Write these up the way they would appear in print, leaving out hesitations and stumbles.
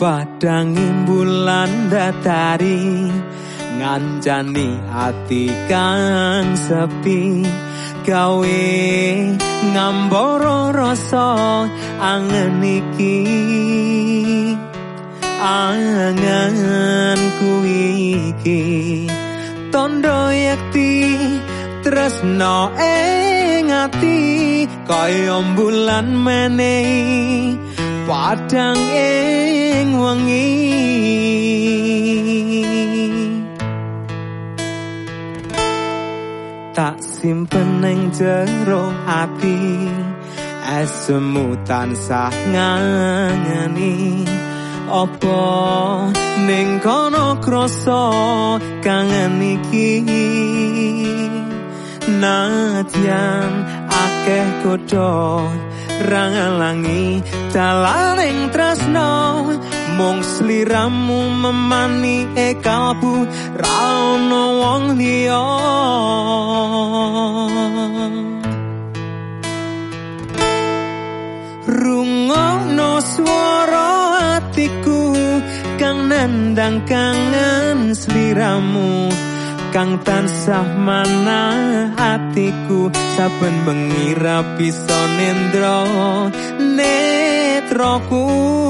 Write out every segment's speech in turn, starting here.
Padangi bulan datari ngancani ati kang sepi gawe ngambara rasa angen iki anganku iki tondo yakti tresno ing ati kaya bulan menehi padang ing wengi tak simpen ning jero ati esemu tansah ngangeni apa ning kono krasa kangen iki nadyan akeh godho rangalangi dalaning tresno mung sliramu memani kalbu ra ono wong liya rungokno swara atiku kang nendang kangen sliramu kang tansah manah atiku saben bengi rapi sonendra netraku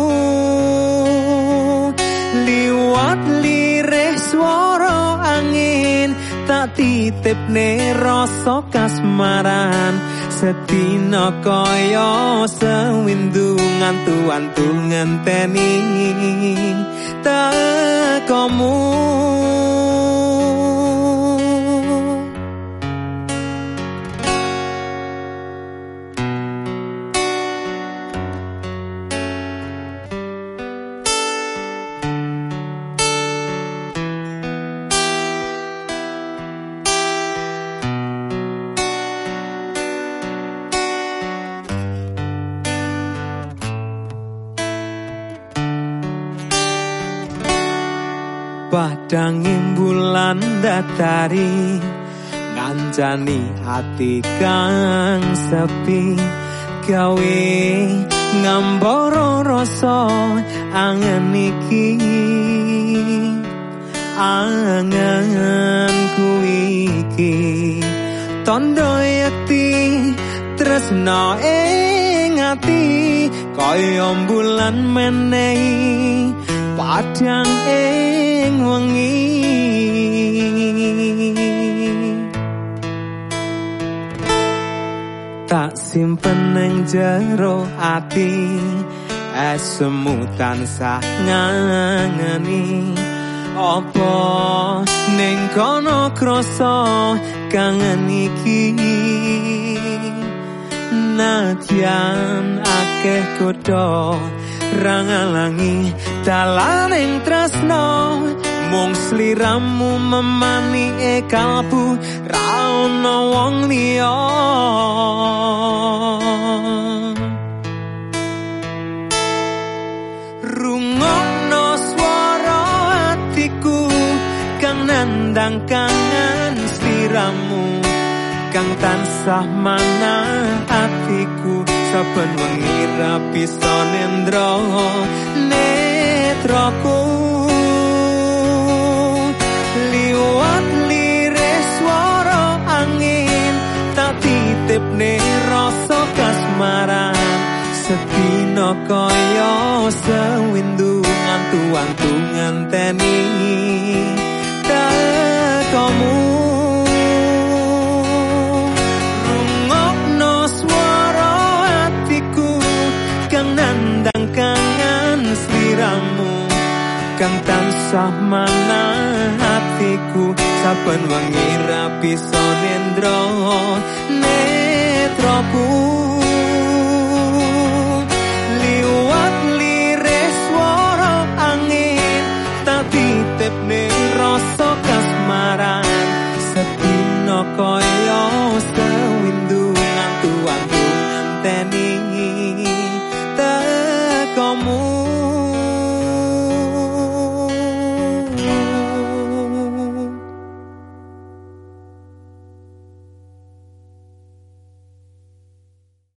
liwat lirih swara angin tak titipne rasa kasmaran sedina kaya sewindu ngantu-antu ngenteni tekamu Padangi bulan datari ngancani hati kang sepi gawe ngambara rasa angen iki anganku iki tondo yakti tresno ing ati kaya bulan menehi padang ing wengi tak simpen ning jero ati esemu tansah ngangeni apa ning kono krasa kangen iki nadyan akeh godho rangalangi dalaning tresno mung sliramu memani kalbu ra ono wong liya rungokno swara atiku kang nandang kangen sliramu kang tansah manah atiku saben wengi rapi sonendra netraku liwat lirih swara angin tak titipne rasa kasmaran sedina kaya sewindu ngantu-antu ngenteni tekamu rungokno swara atiku kang nandang kangen sliramu kang tansah manah hatiku saben wengi rapi sonendra netraku